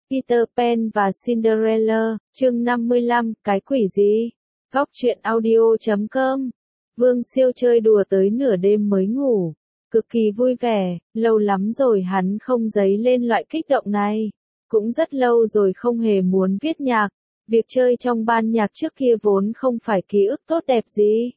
Peter Pan và Cinderella, chương 55, cái quỷ gì? Góc truyện audio.com. Vương Siêu chơi đùa tới nửa đêm mới ngủ, cực kỳ vui vẻ, lâu lắm rồi hắn không dấy lên loại kích động này. Cũng rất lâu rồi không hề muốn viết nhạc, việc chơi trong ban nhạc trước kia vốn không phải ký ức tốt đẹp gì.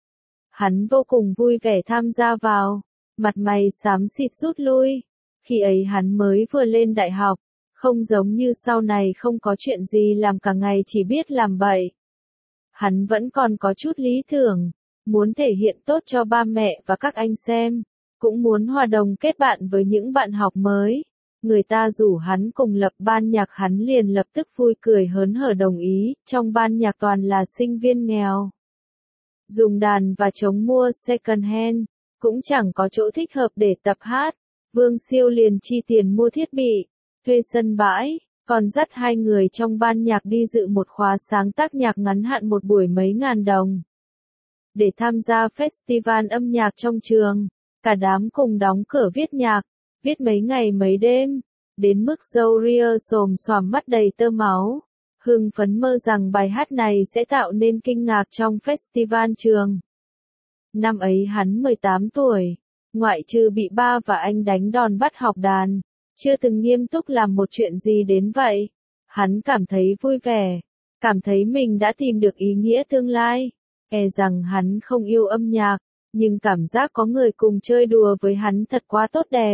Hắn vô cùng vui vẻ tham gia vào, mặt mày xám xịt rút lui. Khi ấy hắn mới vừa lên đại học, không giống như sau này không có chuyện gì làm cả ngày chỉ biết làm bậy. Hắn vẫn còn có chút lý tưởng, muốn thể hiện tốt cho ba mẹ và các anh xem, cũng muốn hòa đồng kết bạn với những bạn học mới. Người ta rủ hắn cùng lập ban nhạc hắn liền lập tức vui cười hớn hở đồng ý, trong ban nhạc toàn là sinh viên nghèo. Dùng đàn và trống mua second hand, cũng chẳng có chỗ thích hợp để tập hát. Vương Siêu liền chi tiền mua thiết bị, thuê sân bãi, còn dắt hai người trong ban nhạc đi dự một khóa sáng tác nhạc ngắn hạn một buổi mấy ngàn đồng. Để tham gia festival âm nhạc trong trường, cả đám cùng đóng cửa viết nhạc, viết mấy ngày mấy đêm, đến mức dâu ria xồm xoàm mắt đầy tơ máu. Hưng phấn mơ rằng bài hát này sẽ tạo nên kinh ngạc trong festival trường. Năm ấy hắn 18 tuổi, ngoại trừ bị ba và anh đánh đòn bắt học đàn, chưa từng nghiêm túc làm một chuyện gì đến vậy. Hắn cảm thấy vui vẻ, cảm thấy mình đã tìm được ý nghĩa tương lai. E rằng hắn không yêu âm nhạc, nhưng cảm giác có người cùng chơi đùa với hắn thật quá tốt đẹp.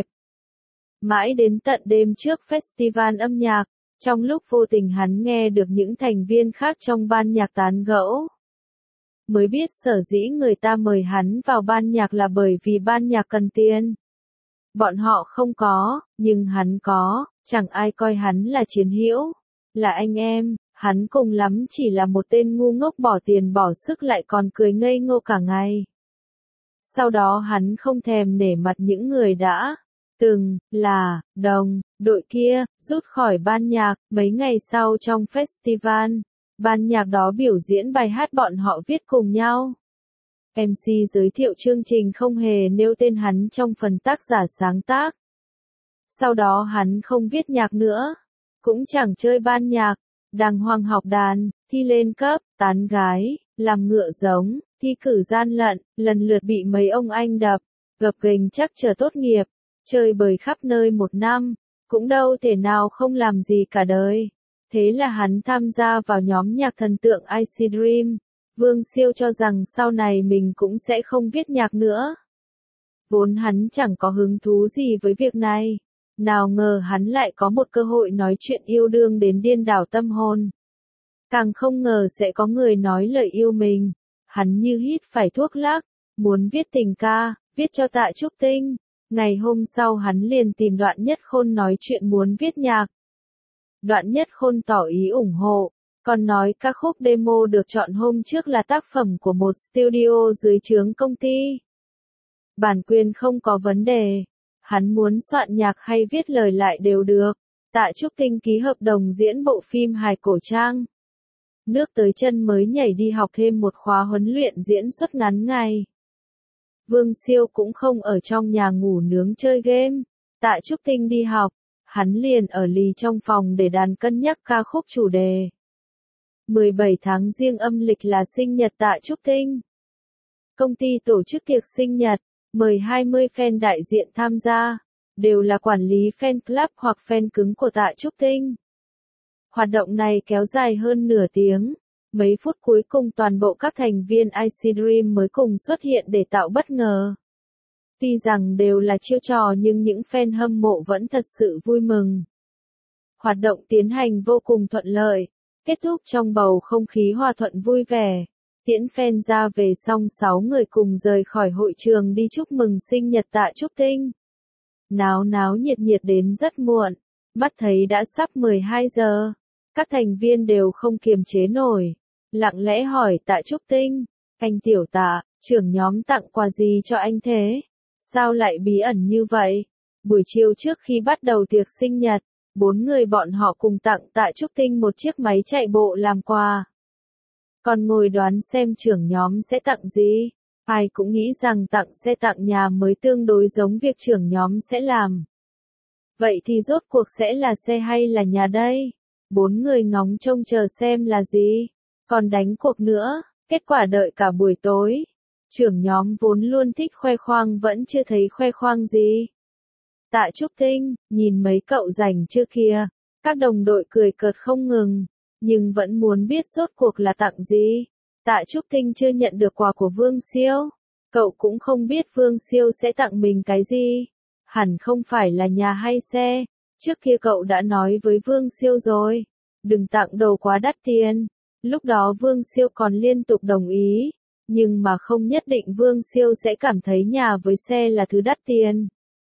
Mãi đến tận đêm trước festival âm nhạc, trong lúc vô tình hắn nghe được những thành viên khác trong ban nhạc tán gẫu. Mới biết sở dĩ người ta mời hắn vào ban nhạc là bởi vì ban nhạc cần tiền. Bọn họ không có, nhưng hắn có, chẳng ai coi hắn là chiến hữu, là anh em, hắn cùng lắm chỉ là một tên ngu ngốc bỏ tiền bỏ sức lại còn cười ngây ngô cả ngày. Sau đó hắn không thèm nể mặt những người đã từng là đồng đội kia, rút khỏi ban nhạc. Mấy ngày sau trong festival, ban nhạc đó biểu diễn bài hát bọn họ viết cùng nhau. MC giới thiệu chương trình không hề nêu tên hắn trong phần tác giả sáng tác. Sau đó hắn không viết nhạc nữa, cũng chẳng chơi ban nhạc, đàng hoàng học đàn, thi lên cấp, tán gái, làm ngựa giống, thi cử gian lận, lần lượt bị mấy ông anh đập, gập ghềnh chắc chờ tốt nghiệp, chơi bời khắp nơi một năm, cũng đâu thể nào không làm gì cả đời. Thế là hắn tham gia vào nhóm nhạc thần tượng Icy Dream. Vương Siêu cho rằng sau này mình cũng sẽ không viết nhạc nữa. Vốn hắn chẳng có hứng thú gì với việc này. Nào ngờ hắn lại có một cơ hội nói chuyện yêu đương đến điên đảo tâm hồn. Càng không ngờ sẽ có người nói lời yêu mình. Hắn như hít phải thuốc lắc, muốn viết tình ca, viết cho Tạ Trúc Tinh. Ngày hôm sau hắn liền tìm Đoạn Nhất Khôn nói chuyện muốn viết nhạc. Đoạn Nhất Khôn tỏ ý ủng hộ, còn nói ca khúc demo được chọn hôm trước là tác phẩm của một studio dưới trướng công ty. Bản quyền không có vấn đề, hắn muốn soạn nhạc hay viết lời lại đều được. Tạ Trúc Tinh ký hợp đồng diễn bộ phim hài cổ trang. Nước tới chân mới nhảy đi học thêm một khóa huấn luyện diễn xuất ngắn ngày. Vương Siêu cũng không ở trong nhà ngủ nướng chơi game. Tạ Trúc Tinh đi học, hắn liền ở lì trong phòng để đàn cân nhắc ca khúc chủ đề. 17 tháng Giêng âm lịch là sinh nhật Tạ Trúc Tinh. Công ty tổ chức tiệc sinh nhật, mời 20 fan đại diện tham gia, đều là quản lý fan club hoặc fan cứng của Tạ Trúc Tinh. Hoạt động này kéo dài hơn nửa tiếng, mấy phút cuối cùng toàn bộ các thành viên Icy Dream mới cùng xuất hiện để tạo bất ngờ. Tuy rằng đều là chiêu trò nhưng những fan hâm mộ vẫn thật sự vui mừng. Hoạt động tiến hành vô cùng thuận lợi, kết thúc trong bầu không khí hòa thuận vui vẻ. Tiễn fan ra về xong 6 người cùng rời khỏi hội trường đi chúc mừng sinh nhật Tạ Trúc Tinh. Náo náo nhiệt nhiệt đến rất muộn, mắt thấy đã sắp 12 giờ. Các thành viên đều không kiềm chế nổi, lặng lẽ hỏi Tạ Trúc Tinh, anh Tiểu Tạ, trưởng nhóm tặng quà gì cho anh thế? Sao lại bí ẩn như vậy? Buổi chiều trước khi bắt đầu tiệc sinh nhật, 4 người bọn họ cùng tặng Tạ Trúc Tinh một chiếc máy chạy bộ làm quà. Còn ngồi đoán xem trưởng nhóm sẽ tặng gì? Ai cũng nghĩ rằng tặng xe tặng nhà mới tương đối giống việc trưởng nhóm sẽ làm. Vậy thì rốt cuộc sẽ là xe hay là nhà đây? Bốn người ngóng trông chờ xem là gì. Còn đánh cuộc nữa, kết quả đợi cả buổi tối. Trưởng nhóm vốn luôn thích khoe khoang vẫn chưa thấy khoe khoang gì. Tạ Trúc Tinh, nhìn mấy cậu rảnh chưa kìa. Các đồng đội cười cợt không ngừng, nhưng vẫn muốn biết rốt cuộc là tặng gì. Tạ Trúc Tinh chưa nhận được quà của Vương Siêu. Cậu cũng không biết Vương Siêu sẽ tặng mình cái gì. Hẳn không phải là nhà hay xe. Trước kia cậu đã nói với Vương Siêu rồi. Đừng tặng đồ quá đắt tiền. Lúc đó Vương Siêu còn liên tục đồng ý. Nhưng mà không nhất định Vương Siêu sẽ cảm thấy nhà với xe là thứ đắt tiền.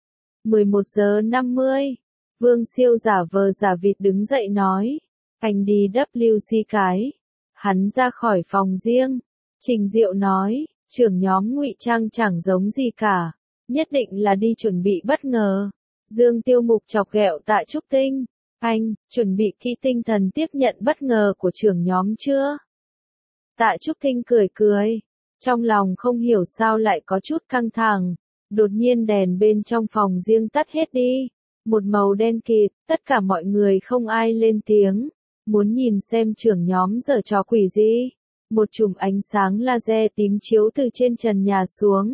11 giờ 50. Vương Siêu giả vờ giả vịt đứng dậy nói. Anh đi WC cái. Hắn ra khỏi phòng riêng. Trình Diệu nói, trưởng nhóm ngụy trang chẳng giống gì cả. Nhất định là đi chuẩn bị bất ngờ. Dương Tiêu Mục chọc ghẹo Tạ Trúc Tinh. Anh, chuẩn bị kỹ tinh thần tiếp nhận bất ngờ của trưởng nhóm chưa? Tạ Trúc Tinh cười cười. Trong lòng không hiểu sao lại có chút căng thẳng. Đột nhiên đèn bên trong phòng riêng tắt hết đi. Một màu đen kịt, tất cả mọi người không ai lên tiếng. Muốn nhìn xem trưởng nhóm giở trò quỷ gì. Một chùm ánh sáng laser tím chiếu từ trên trần nhà xuống.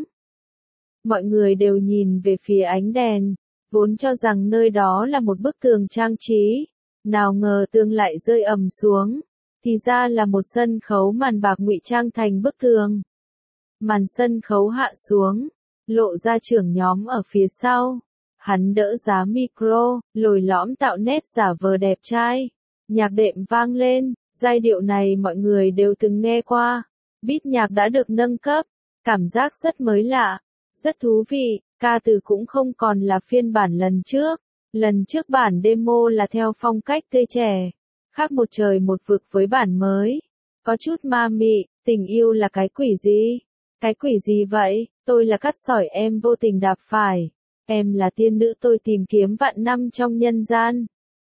Mọi người đều nhìn về phía ánh đèn, vốn cho rằng nơi đó là một bức tường trang trí. Nào ngờ tường lại rơi ầm xuống, thì ra là một sân khấu màn bạc ngụy trang thành bức tường. Màn sân khấu hạ xuống, lộ ra trưởng nhóm ở phía sau. Hắn đỡ giá micro, lồi lõm tạo nét giả vờ đẹp trai. Nhạc đệm vang lên, giai điệu này mọi người đều từng nghe qua. Beat nhạc đã được nâng cấp, cảm giác rất mới lạ, rất thú vị, ca từ cũng không còn là phiên bản lần trước. Lần trước bản demo là theo phong cách tươi trẻ, khác một trời một vực với bản mới. Có chút ma mị, tình yêu là cái quỷ gì? Cái quỷ gì vậy? Tôi là cát sỏi em vô tình đạp phải. Em là tiên nữ tôi tìm kiếm vạn năm trong nhân gian.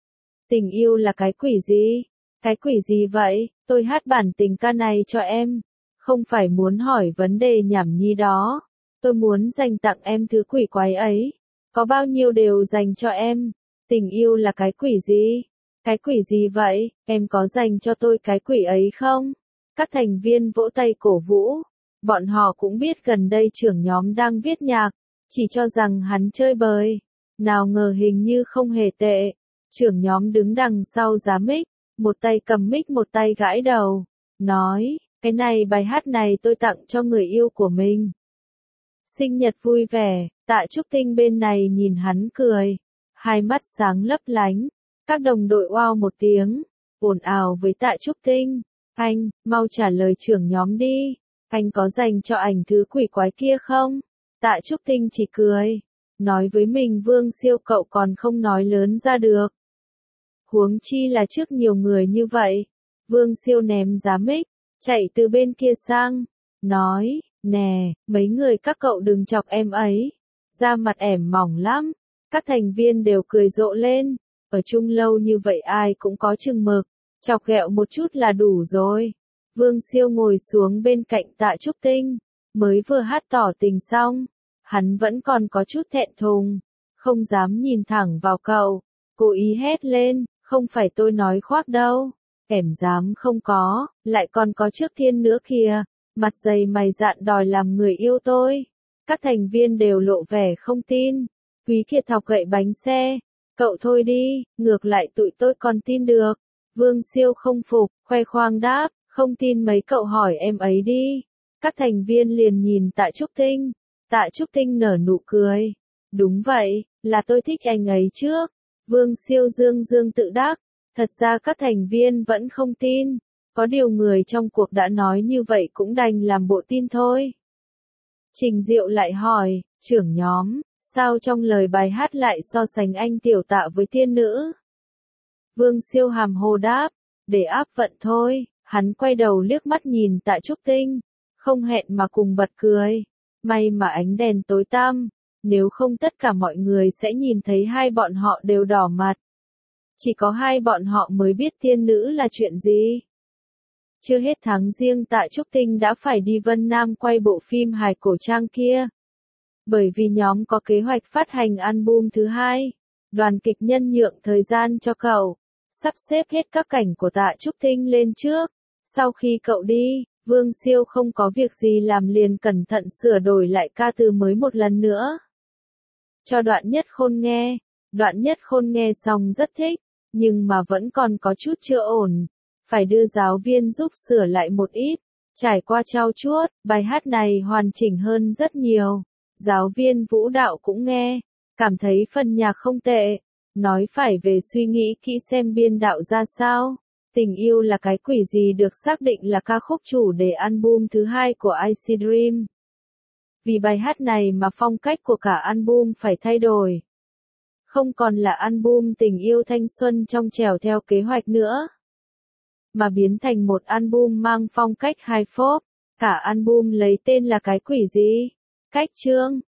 Tình yêu là cái quỷ gì? Cái quỷ gì vậy? Tôi hát bản tình ca này cho em. Không phải muốn hỏi vấn đề nhảm nhí đó. Tôi muốn dành tặng em thứ quỷ quái ấy. Có bao nhiêu đều dành cho em. Tình yêu là cái quỷ gì? Cái quỷ gì vậy? Em có dành cho tôi cái quỷ ấy không? Các thành viên vỗ tay cổ vũ. Bọn họ cũng biết gần đây trưởng nhóm đang viết nhạc. Chỉ cho rằng hắn chơi bời. Nào ngờ hình như không hề tệ. Trưởng nhóm đứng đằng sau giá mic. Một tay cầm mic một tay gãi đầu. Nói, cái này bài hát này tôi tặng cho người yêu của mình. Sinh nhật vui vẻ, Tạ Trúc Tinh bên này nhìn hắn cười. Hai mắt sáng lấp lánh. Các đồng đội wow một tiếng. Ồn ào với Tạ Trúc Tinh. Anh, mau trả lời trưởng nhóm đi. Anh có dành cho ảnh thứ quỷ quái kia không? Tạ Trúc Tinh chỉ cười. Nói với mình Vương Siêu cậu còn không nói lớn ra được. Huống chi là trước nhiều người như vậy. Vương Siêu ném giá mic, chạy từ bên kia sang. Nói, nè, mấy người các cậu đừng chọc em ấy. Da mặt ẻm mỏng lắm. Các thành viên đều cười rộ lên. Ở chung lâu như vậy ai cũng có chừng mực. Chọc ghẹo một chút là đủ rồi. Vương Siêu ngồi xuống bên cạnh Tạ Trúc Tinh. Mới vừa hát tỏ tình xong. Hắn vẫn còn có chút thẹn thùng. Không dám nhìn thẳng vào cậu. Cố ý hét lên, không phải tôi nói khoác đâu. Em dám không có, lại còn có trước tiên nữa kìa. Mặt dày mày dạn đòi làm người yêu tôi. Các thành viên đều lộ vẻ không tin. Quý Kiệt thọc gậy bánh xe. Cậu thôi đi, ngược lại tụi tôi còn tin được. Vương Siêu không phục, khoe khoang đáp, không tin mấy cậu hỏi em ấy đi. Các thành viên liền nhìn Tạ Trúc Tinh. Tạ Trúc Tinh nở nụ cười. Đúng vậy, là tôi thích anh ấy trước. Vương Siêu dương dương tự đắc. Thật ra các thành viên vẫn không tin. Có điều người trong cuộc đã nói như vậy cũng đành làm bộ tin thôi. Trình Diệu lại hỏi, trưởng nhóm, sao trong lời bài hát lại so sánh anh tiểu Tạ với tiên nữ? Vương Siêu hàm hồ đáp, để áp vận thôi. Hắn quay đầu liếc mắt nhìn Tạ Trúc Tinh. Không hẹn mà cùng bật cười. May mà ánh đèn tối tăm. Nếu không tất cả mọi người sẽ nhìn thấy hai bọn họ đều đỏ mặt. Chỉ có hai bọn họ mới biết tiên nữ là chuyện gì. Chưa hết tháng riêng Tạ Trúc Tinh đã phải đi Vân Nam quay bộ phim hài cổ trang kia. Bởi vì nhóm có kế hoạch phát hành album thứ hai. Đoàn kịch nhân nhượng thời gian cho cậu, sắp xếp hết các cảnh của Tạ Trúc Thinh lên trước. Sau khi cậu đi, Vương Siêu không có việc gì làm liền cẩn thận sửa đổi lại ca từ mới một lần nữa. Cho Đoạn Nhất Khôn nghe. Đoạn Nhất Khôn nghe xong rất thích, nhưng mà vẫn còn có chút chưa ổn. Phải đưa giáo viên giúp sửa lại một ít. Trải qua trau chuốt, bài hát này hoàn chỉnh hơn rất nhiều. Giáo viên vũ đạo cũng nghe, cảm thấy phần nhạc không tệ. Nói phải về suy nghĩ kỹ xem biên đạo ra sao. Tình yêu là cái quỷ gì được xác định là ca khúc chủ đề album thứ 2 của Icy Dream. Vì bài hát này mà phong cách của cả album phải thay đổi. Không còn là album tình yêu thanh xuân trong trẻo theo kế hoạch nữa, mà biến thành một album mang phong cách hip hop. Cả album lấy tên là cái quỷ gì? Cách chương.